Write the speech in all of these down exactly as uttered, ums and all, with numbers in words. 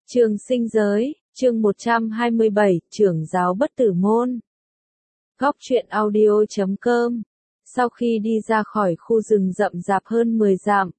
Trường sinh giới, chương một trăm hai mươi bảy, trưởng giáo bất tử môn. Góc truyện audio chấm com. Sau khi đi ra khỏi khu rừng rậm rạp hơn mười dặm,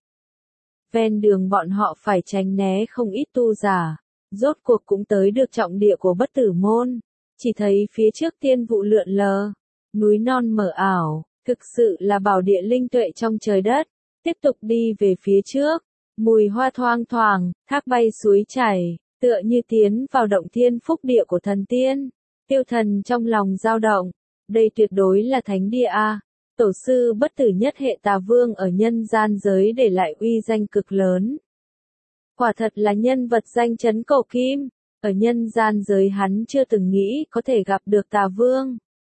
ven đường bọn họ phải tránh né không ít tu giả, rốt cuộc cũng tới được trọng địa của bất tử môn. Chỉ thấy phía trước tiên vụ lượn lờ, núi non mờ ảo, thực sự là bảo địa linh tuệ trong trời đất. Tiếp tục đi về phía trước, mùi hoa thoang thoảng, thác bay suối chảy, tựa như tiến vào động thiên phúc địa của thần tiên. Tiêu Thần trong lòng dao động, đây tuyệt đối là thánh địa a. Tổ sư bất tử nhất hệ Tà Vương ở nhân gian giới để lại uy danh cực lớn. Quả thật là nhân vật danh chấn cổ kim, ở nhân gian giới hắn chưa từng nghĩ có thể gặp được Tà Vương.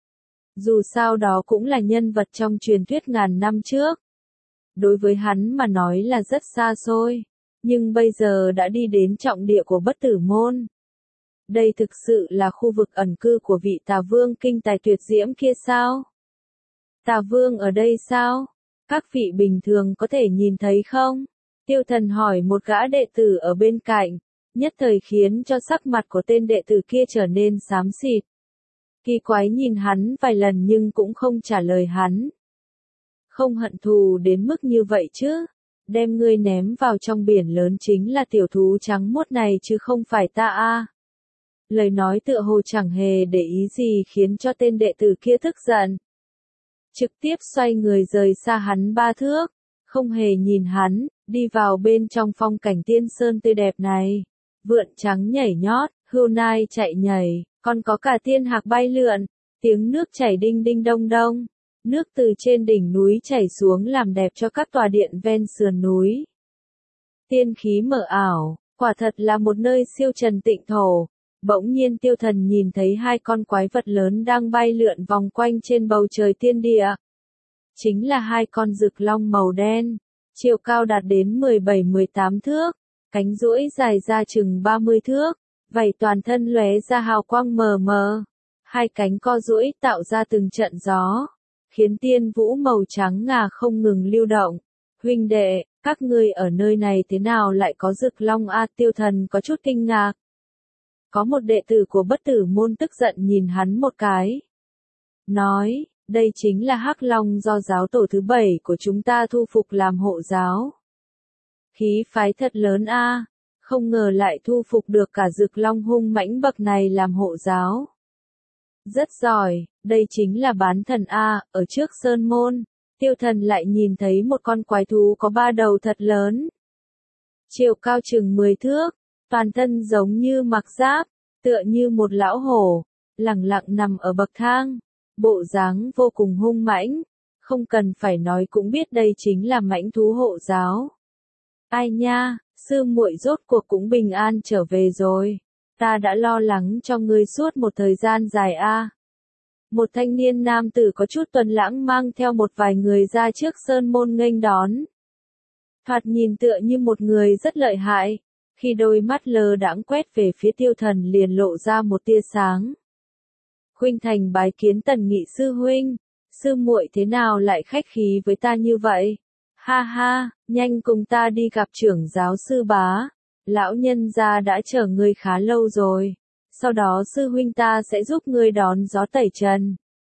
Dù sao đó cũng là nhân vật trong truyền thuyết ngàn năm trước. Đối với hắn mà nói là rất xa xôi, nhưng bây giờ đã đi đến trọng địa của bất tử môn. Đây thực sự là khu vực ẩn cư của vị Tà Vương kinh tài tuyệt diễm kia sao? Tà Vương ở đây sao? Các vị bình thường có thể nhìn thấy không? Tiêu Thần hỏi một gã đệ tử ở bên cạnh, nhất thời khiến cho sắc mặt của tên đệ tử kia trở nên xám xịt. Kỳ quái nhìn hắn vài lần nhưng cũng không trả lời hắn. Không hận thù đến mức như vậy chứ, đem ngươi ném vào trong biển lớn chính là tiểu thú trắng muốt này chứ không phải ta a. Lời nói tựa hồ chẳng hề để ý gì khiến cho tên đệ tử kia tức giận. Trực tiếp xoay người rời xa hắn ba thước, không hề nhìn hắn, đi vào bên trong phong cảnh tiên sơn tươi đẹp này. Vượn trắng nhảy nhót, hươu nai chạy nhảy, còn có cả tiên hạc bay lượn, tiếng nước chảy đinh đinh đông đông. Nước từ trên đỉnh núi chảy xuống làm đẹp cho các tòa điện ven sườn núi. Tiên khí mờ ảo, quả thật là một nơi siêu trần tịnh thổ. Bỗng nhiên Tiêu Thần nhìn thấy hai con quái vật lớn đang bay lượn vòng quanh trên bầu trời tiên địa. Chính là hai con rực long màu đen, chiều cao đạt đến mười bảy mười tám thước, cánh duỗi dài ra chừng ba mươi thước, vảy toàn thân lóe ra hào quang mờ mờ. Hai cánh co duỗi tạo ra từng trận gió, khiến tiên vũ màu trắng ngà không ngừng lưu động. Huynh đệ, các ngươi ở nơi này thế nào lại có rực long a? Tiêu Thần có chút kinh ngạc. Có một đệ tử của bất tử môn tức giận nhìn hắn một cái. Nói, đây chính là hắc long do giáo tổ thứ bảy của chúng ta thu phục làm hộ giáo. Khí phái thật lớn a, không ngờ lại thu phục được cả rực long hung mãnh bậc này làm hộ giáo. Rất giỏi, đây chính là bán thần A. Ở trước sơn môn, Tiêu Thần lại nhìn thấy một con quái thú có ba đầu thật lớn. Chiều cao chừng mười thước, toàn thân giống như mặc giáp, tựa như một lão hổ, lẳng lặng nằm ở bậc thang, bộ dáng vô cùng hung mãnh, không cần phải nói cũng biết đây chính là mãnh thú hộ giáo. Ai nha, sư muội rốt cuộc cũng bình an trở về rồi. Ta đã lo lắng cho ngươi suốt một thời gian dài a. Một thanh niên nam tử có chút tuần lãng mang theo một vài người ra trước sơn môn nghênh đón. Thoạt nhìn tựa như một người rất lợi hại, khi đôi mắt lơ đãng quét về phía Tiêu Thần liền lộ ra một tia sáng. Khuynh Thành bái kiến Tần Nghị sư huynh, sư muội thế nào lại khách khí với ta như vậy? Ha ha, nhanh cùng ta đi gặp trưởng giáo sư bá. Lão nhân gia đã chờ ngươi khá lâu rồi, sau đó sư huynh ta sẽ giúp ngươi đón gió tẩy trần.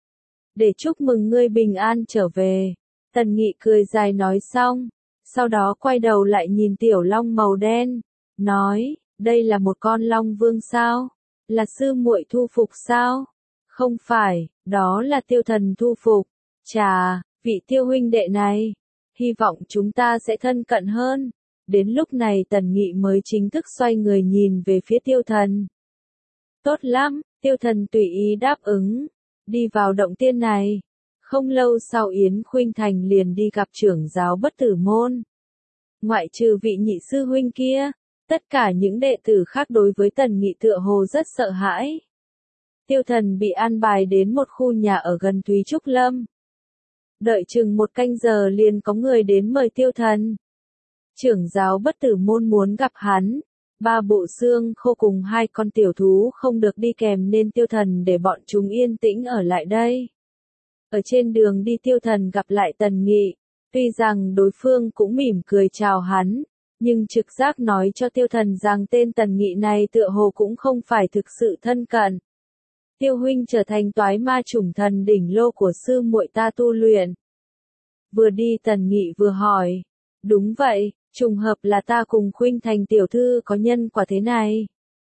Để chúc mừng ngươi bình an trở về. Tần Nghị cười dài nói xong, sau đó quay đầu lại nhìn tiểu long màu đen, nói, đây là một con long vương sao? Là sư muội thu phục sao? Không phải, đó là Tiêu Thần thu phục. Chà, vị Tiêu huynh đệ này, hy vọng chúng ta sẽ thân cận hơn. Đến lúc này Tần Nghị mới chính thức xoay người nhìn về phía Tiêu Thần. Tốt lắm, Tiêu Thần tùy ý đáp ứng, đi vào động tiên này. Không lâu sau Yến Khuynh Thành liền đi gặp trưởng giáo bất tử môn. Ngoại trừ vị nhị sư huynh kia, tất cả những đệ tử khác đối với Tần Nghị tựa hồ rất sợ hãi. Tiêu Thần bị an bài đến một khu nhà ở gần Thúy Trúc Lâm. Đợi chừng một canh giờ liền có người đến mời Tiêu Thần. Trưởng giáo bất tử môn muốn gặp hắn, ba bộ xương khô cùng hai con tiểu thú không được đi kèm nên Tiêu Thần để bọn chúng yên tĩnh ở lại đây. Ở trên đường đi Tiêu Thần gặp lại Tần Nghị, tuy rằng đối phương cũng mỉm cười chào hắn, Nhưng trực giác nói cho Tiêu Thần rằng tên Tần Nghị này tựa hồ cũng không phải thực sự thân cận. Tiêu huynh trở thành toái ma chủng thần đỉnh lô của sư muội ta tu luyện. Vừa đi Tần Nghị vừa hỏi. Đúng vậy, trùng hợp là ta cùng Khuynh Thành tiểu thư có nhân quả thế này.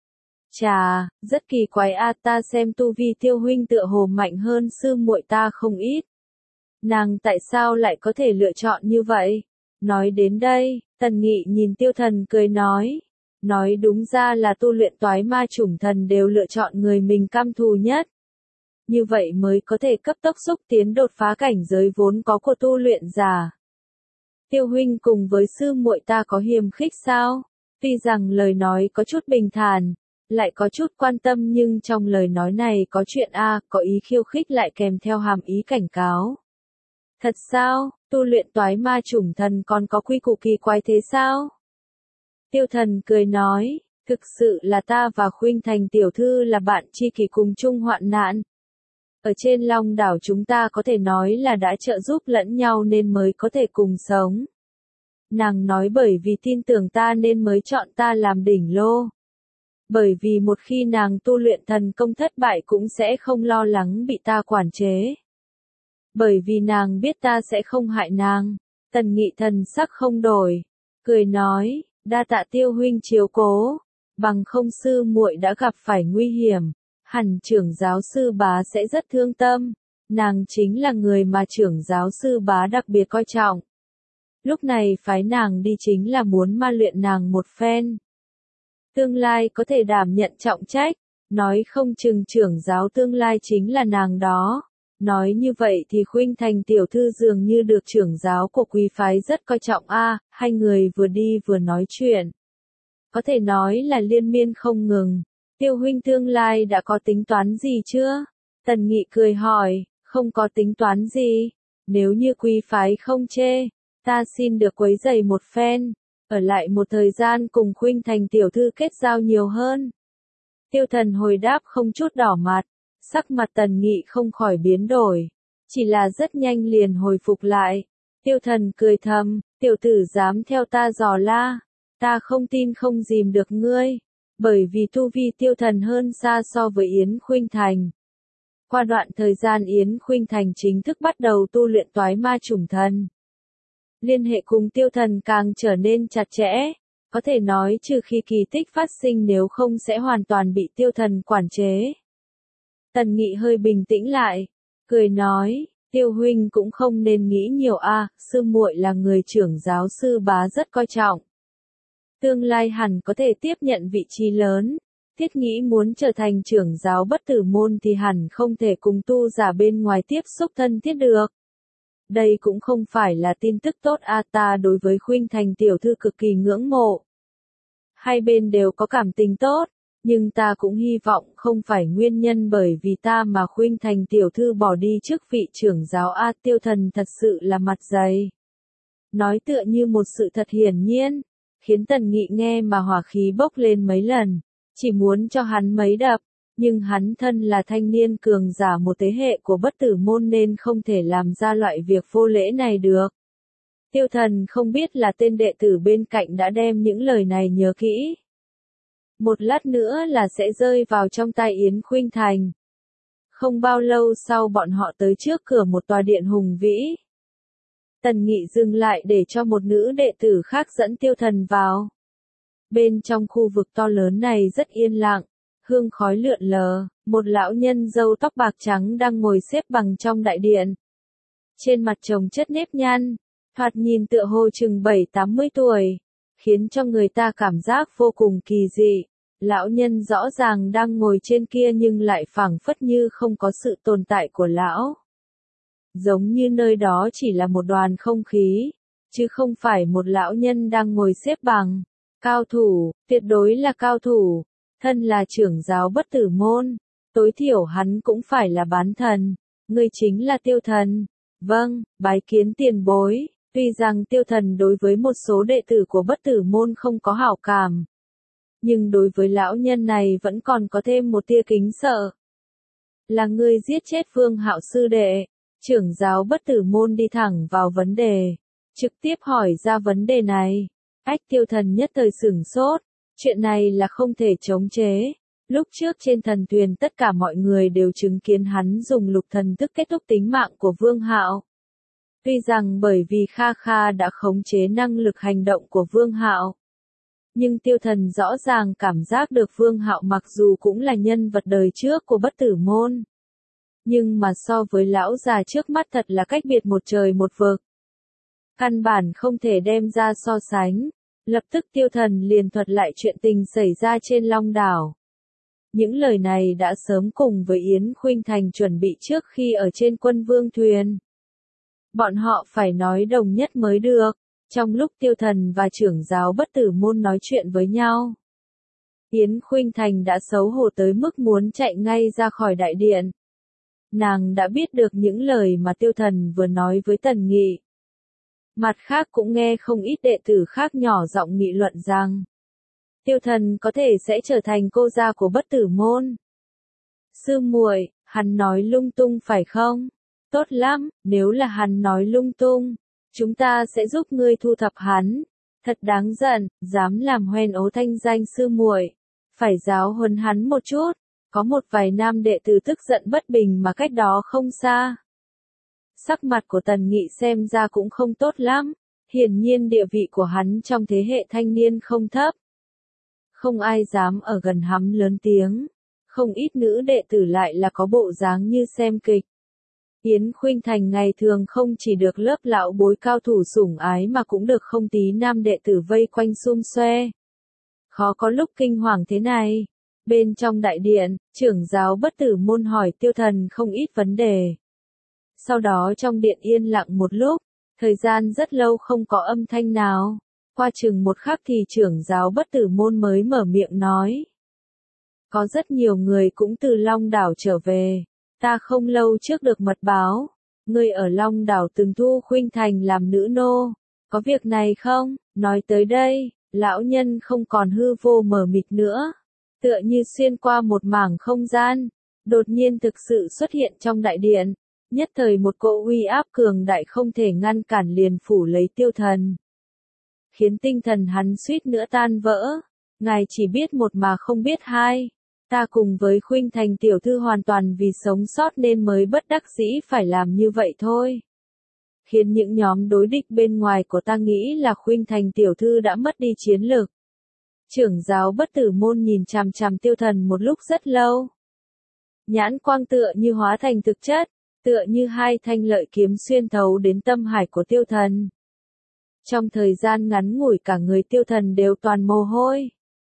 Chà, rất kỳ quái a, ta xem tu vi Tiêu huynh tựa hồ mạnh hơn sư muội ta không ít. Nàng tại sao lại có thể lựa chọn như vậy? Nói đến đây, Tần Nghị nhìn Tiêu Thần cười nói. Nói đúng ra là tu luyện toái ma chủng thần đều lựa chọn người mình căm thù nhất. Như vậy mới có thể cấp tốc xúc tiến đột phá cảnh giới vốn có của tu luyện giả. Tiêu huynh cùng với sư muội ta có hiềm khích sao? Tuy rằng lời nói có chút bình thản, lại có chút quan tâm nhưng trong lời nói này có chuyện A, có ý khiêu khích lại kèm theo hàm ý cảnh cáo. Thật sao, tu luyện toái ma chủng thần còn có quy củ kỳ quái thế sao? Tiêu Thần cười nói, thực sự là ta và Khuynh Thành tiểu thư là bạn tri kỷ cùng chung hoạn nạn. Ở trên Long đảo chúng ta có thể nói là đã trợ giúp lẫn nhau nên mới có thể cùng sống. Nàng nói bởi vì tin tưởng ta nên mới chọn ta làm đỉnh lô. Bởi vì một khi nàng tu luyện thần công thất bại cũng sẽ không lo lắng bị ta quản chế. Bởi vì nàng biết ta sẽ không hại nàng. Tần Nghị thần sắc không đổi, cười nói, đa tạ Tiêu huynh chiếu cố, bằng không sư muội đã gặp phải nguy hiểm, hẳn trưởng giáo sư bá sẽ rất thương tâm, nàng chính là người mà trưởng giáo sư bá đặc biệt coi trọng. Lúc này phái nàng đi chính là muốn ma luyện nàng một phen. Tương lai có thể đảm nhận trọng trách, nói không chừng trưởng giáo tương lai chính là nàng đó. Nói như vậy thì Khuynh Thành tiểu thư dường như được trưởng giáo của quý phái rất coi trọng a, hai người vừa đi vừa nói chuyện. Có thể nói là liên miên không ngừng. Tiêu huynh tương lai đã có tính toán gì chưa? Tần Nghị cười hỏi, không có tính toán gì. Nếu như quý phái không chê, ta xin được quấy rầy một phen, ở lại một thời gian cùng Khuynh Thành tiểu thư kết giao nhiều hơn. Tiêu Thần hồi đáp không chút đỏ mặt. Sắc mặt Tần Nghị không khỏi biến đổi, chỉ là rất nhanh liền hồi phục lại. Tiêu Thần cười thầm, tiểu tử dám theo ta dò la, ta không tin không dìm được ngươi, bởi vì tu vi Tiêu Thần hơn xa so với Yến Khuynh Thành. Qua đoạn thời gian Yến Khuynh Thành chính thức bắt đầu tu luyện toái ma chủng thần. Liên hệ cùng Tiêu Thần càng trở nên chặt chẽ, có thể nói trừ khi kỳ tích phát sinh nếu không sẽ hoàn toàn bị Tiêu Thần quản chế. Tần Nghị hơi bình tĩnh lại, cười nói, Tiêu huynh cũng không nên nghĩ nhiều a, sư muội là người trưởng giáo sư bá rất coi trọng. Tương lai hẳn có thể tiếp nhận vị trí lớn, thiết nghĩ muốn trở thành trưởng giáo bất tử môn thì hẳn không thể cùng tu giả bên ngoài tiếp xúc thân thiết được. Đây cũng không phải là tin tức tốt a, ta đối với Khuynh Thành tiểu thư cực kỳ ngưỡng mộ. Hai bên đều có cảm tình tốt. Nhưng ta cũng hy vọng không phải nguyên nhân bởi vì ta mà Khuynh Thành tiểu thư bỏ đi chức vị trưởng giáo a. Tiêu Thần thật sự là mặt dày. Nói tựa như một sự thật hiển nhiên, khiến Tần Nghị nghe mà hỏa khí bốc lên mấy lần, chỉ muốn cho hắn mấy đập, nhưng hắn thân là thanh niên cường giả một thế hệ của bất tử môn nên không thể làm ra loại việc vô lễ này được. Tiêu Thần không biết là tên đệ tử bên cạnh đã đem những lời này nhớ kỹ. Một lát nữa là sẽ rơi vào trong tay Yến Khuynh Thành. Không bao lâu sau bọn họ tới trước cửa một tòa điện hùng vĩ. Tần Nghị dừng lại để cho một nữ đệ tử khác dẫn Tiêu Thần vào. Bên trong khu vực to lớn này rất yên lặng, hương khói lượn lờ, một lão nhân râu tóc bạc trắng đang ngồi xếp bằng trong đại điện. Trên mặt chồng chất nếp nhăn, thoạt nhìn tựa hồ chừng bảy tám mươi tuổi, khiến cho người ta cảm giác vô cùng kỳ dị. Lão nhân rõ ràng đang ngồi trên kia nhưng lại phảng phất như không có sự tồn tại của lão. Giống như nơi đó chỉ là một đoàn không khí, chứ không phải một lão nhân đang ngồi xếp bằng. Cao thủ, tuyệt đối là cao thủ, thân là trưởng giáo bất tử môn, tối thiểu hắn cũng phải là bán thần, ngươi chính là Tiêu Thần. Vâng, bái kiến tiền bối. Tuy rằng Tiêu Thần đối với một số đệ tử của bất tử môn không có hảo cảm, nhưng đối với lão nhân này vẫn còn có thêm một tia kính sợ. Là ngươi giết chết Phương Hạo sư đệ. Trưởng giáo bất tử môn đi thẳng vào vấn đề, trực tiếp hỏi ra vấn đề này. Ách Tiêu Thần nhất thời sửng sốt, chuyện này là không thể chống chế. Lúc trước trên thần thuyền tất cả mọi người đều chứng kiến hắn dùng lục thần thức kết thúc tính mạng của Vương Hạo. Tuy rằng bởi vì Kha Kha đã khống chế năng lực hành động của Vương Hạo, nhưng Tiêu Thần rõ ràng cảm giác được Vương Hạo mặc dù cũng là nhân vật đời trước của Bất Tử Môn, nhưng mà so với lão già trước mắt thật là cách biệt một trời một vực. Căn bản không thể đem ra so sánh. Lập tức Tiêu Thần liền thuật lại chuyện tình xảy ra trên Long Đảo. Những lời này đã sớm cùng với Yến Khuynh Thành chuẩn bị trước khi ở trên Quân Vương thuyền. Bọn họ phải nói đồng nhất mới được. Trong lúc Tiêu Thần và trưởng giáo Bất Tử Môn nói chuyện với nhau, Yến Khuynh Thành đã xấu hổ tới mức muốn chạy ngay ra khỏi đại điện. Nàng đã biết được những lời mà Tiêu Thần vừa nói với Tần Nghị. Mặt khác cũng nghe không ít đệ tử khác nhỏ giọng nghị luận rằng Tiêu Thần có thể sẽ trở thành cô gia của Bất Tử Môn. Sư muội, hắn nói lung tung phải không? Tốt lắm, nếu là hắn nói lung tung, chúng ta sẽ giúp ngươi thu thập hắn. Thật đáng giận, dám làm hoen ố thanh danh sư muội, phải giáo huấn hắn một chút. Có một vài nam đệ tử tức giận bất bình mà cách đó không xa. Sắc mặt của Tần Nghị xem ra cũng không tốt lắm, hiển nhiên địa vị của hắn trong thế hệ thanh niên không thấp. Không ai dám ở gần hắn lớn tiếng, không ít nữ đệ tử lại là có bộ dáng như xem kịch. Yến Khuynh Thành ngày thường không chỉ được lớp lão bối cao thủ sủng ái mà cũng được không tí nam đệ tử vây quanh xum xoe. Khó có lúc kinh hoàng thế này. Bên trong đại điện, trưởng giáo Bất Tử Môn hỏi Tiêu Thần không ít vấn đề. Sau đó trong điện yên lặng một lúc, thời gian rất lâu không có âm thanh nào. Qua chừng một khắc thì trưởng giáo Bất Tử Môn mới mở miệng nói. Có rất nhiều người cũng từ Long Đảo trở về. Ta không lâu trước được mật báo. Người ở Long Đảo từng thu Khuynh Thành làm nữ nô. Có việc này không? Nói tới đây, lão nhân không còn hư vô mờ mịt nữa. Tựa như xuyên qua một mảng không gian. Đột nhiên thực sự xuất hiện trong đại điện. Nhất thời một cỗ uy áp cường đại không thể ngăn cản liền phủ lấy Tiêu Thần. Khiến tinh thần hắn suýt nữa tan vỡ. Ngài chỉ biết một mà không biết hai. Ta cùng với Khuynh Thành tiểu thư hoàn toàn vì sống sót nên mới bất đắc dĩ phải làm như vậy thôi. Khiến những nhóm đối địch bên ngoài của ta nghĩ là Khuynh Thành tiểu thư đã mất đi chiến lực. Trưởng giáo Bất Tử Môn nhìn chằm chằm Tiêu Thần một lúc rất lâu. Nhãn quang tựa như hóa thành thực chất, tựa như hai thanh lợi kiếm xuyên thấu đến tâm hải của Tiêu Thần. Trong thời gian ngắn ngủi cả người Tiêu Thần đều toàn mồ hôi.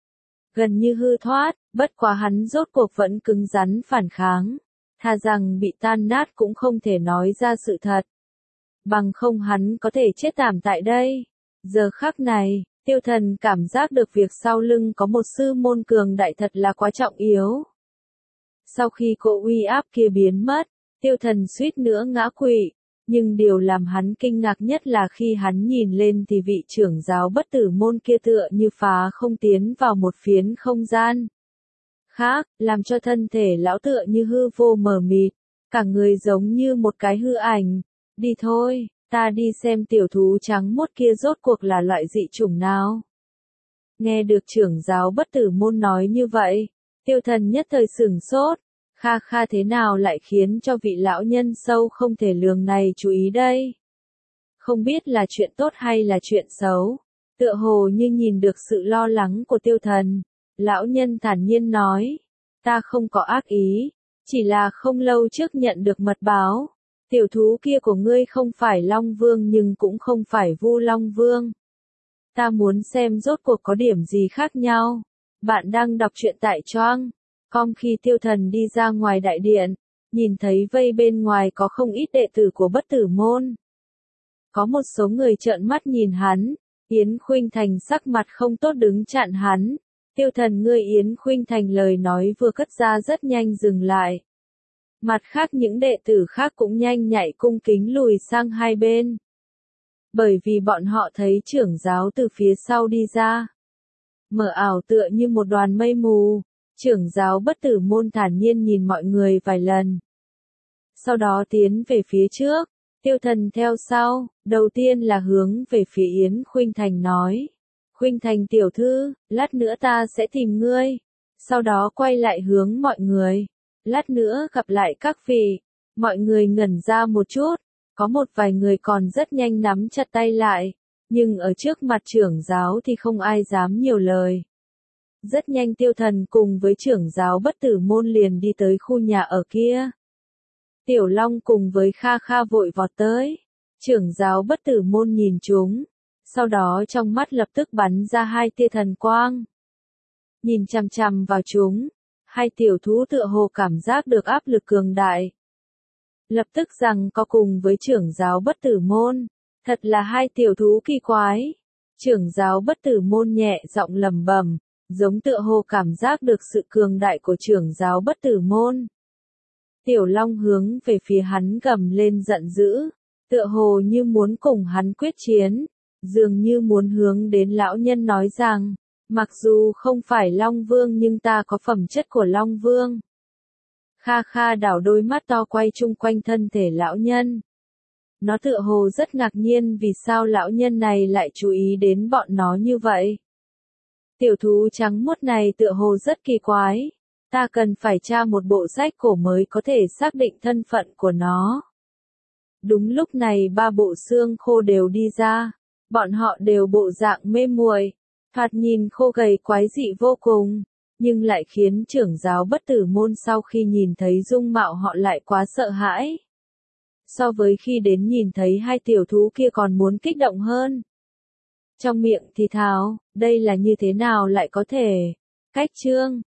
Gần như hư thoát, bất quá hắn rốt cuộc vẫn cứng rắn phản kháng. Thà rằng bị tan nát cũng không thể nói ra sự thật. Bằng không hắn có thể chết thảm tại đây. Giờ khắc này, Tiêu Thần cảm giác được việc sau lưng có một sư môn cường đại thật là quá trọng yếu. Sau khi cỗ uy áp kia biến mất, Tiêu Thần suýt nữa ngã quỵ. Nhưng điều làm hắn kinh ngạc nhất là khi hắn nhìn lên thì vị trưởng giáo Bất Tử Môn kia tựa như phá không tiến vào một phiến không gian khác, làm cho thân thể lão tựa như hư vô mờ mịt, cả người giống như một cái hư ảnh. Đi thôi, ta đi xem tiểu thú trắng mốt kia rốt cuộc là loại dị chủng nào. Nghe được trưởng giáo Bất Tử Môn nói như vậy, Tiêu Thần nhất thời sửng sốt. Kha Kha thế nào lại khiến cho vị lão nhân sâu không thể lường này chú ý đây? Không biết là chuyện tốt hay là chuyện xấu. Tựa hồ như nhìn được sự lo lắng của Tiêu Thần. Lão nhân thản nhiên nói. Ta không có ác ý. Chỉ là không lâu trước nhận được mật báo. Tiểu thú kia của ngươi không phải Long Vương nhưng cũng không phải Vu Long Vương. Ta muốn xem rốt cuộc có điểm gì khác nhau. Bạn đang đọc truyện tại Choang. Com khi Tiêu Thần đi ra ngoài đại điện, nhìn thấy vây bên ngoài có không ít đệ tử của Bất Tử Môn. Có một số người trợn mắt nhìn hắn, Yến Khuynh Thành sắc mặt không tốt đứng chặn hắn. Tiêu Thần ngươi Yến Khuynh Thành lời nói vừa cất ra rất nhanh dừng lại. Mặt khác những đệ tử khác cũng nhanh nhạy cung kính lùi sang hai bên. Bởi vì bọn họ thấy trưởng giáo từ phía sau đi ra. Mờ ảo tựa như một đoàn mây mù. Trưởng giáo Bất Tử Môn thản nhiên nhìn mọi người vài lần. Sau đó tiến về phía trước, Tiêu Thần theo sau, đầu tiên là hướng về phía Yến Khuynh Thành nói. Khuynh Thành tiểu thư, lát nữa ta sẽ tìm ngươi. Sau đó quay lại hướng mọi người. Lát nữa gặp lại các vị. Mọi người ngẩn ra một chút. Có một vài người còn rất nhanh nắm chặt tay lại. Nhưng ở trước mặt trưởng giáo thì không ai dám nhiều lời. Rất nhanh Tiêu Thần cùng với trưởng giáo Bất Tử Môn liền đi tới khu nhà ở kia. Tiểu Long cùng với Kha Kha vội vọt tới. Trưởng giáo Bất Tử Môn nhìn chúng. Sau đó trong mắt lập tức bắn ra hai tia thần quang. Nhìn chằm chằm vào chúng. Hai tiểu thú tựa hồ cảm giác được áp lực cường đại. Lập tức rằng có cùng với trưởng giáo Bất Tử Môn. Thật là hai tiểu thú kỳ quái. Trưởng giáo Bất Tử Môn nhẹ giọng lẩm bẩm, giống tựa hồ cảm giác được sự cường đại của trưởng giáo Bất Tử Môn. Tiểu Long hướng về phía hắn gầm lên giận dữ, tựa hồ như muốn cùng hắn quyết chiến, dường như muốn hướng đến lão nhân nói rằng, mặc dù không phải Long Vương nhưng ta có phẩm chất của Long Vương. Kha Kha đảo đôi mắt to quay chung quanh thân thể lão nhân. Nó tựa hồ rất ngạc nhiên vì sao lão nhân này lại chú ý đến bọn nó như vậy. Tiểu thú trắng muốt này tựa hồ rất kỳ quái. Ta cần phải tra một bộ sách cổ mới có thể xác định thân phận của nó. Đúng lúc này ba bộ xương khô đều đi ra. Bọn họ đều bộ dạng mê muội, thoạt nhìn khô gầy quái dị vô cùng, nhưng lại khiến trưởng giáo Bất Tử Môn sau khi nhìn thấy dung mạo họ lại quá sợ hãi. So với khi đến nhìn thấy hai tiểu thú kia còn muốn kích động hơn. Trong miệng thì thào, đây là như thế nào lại có thể? Cách chương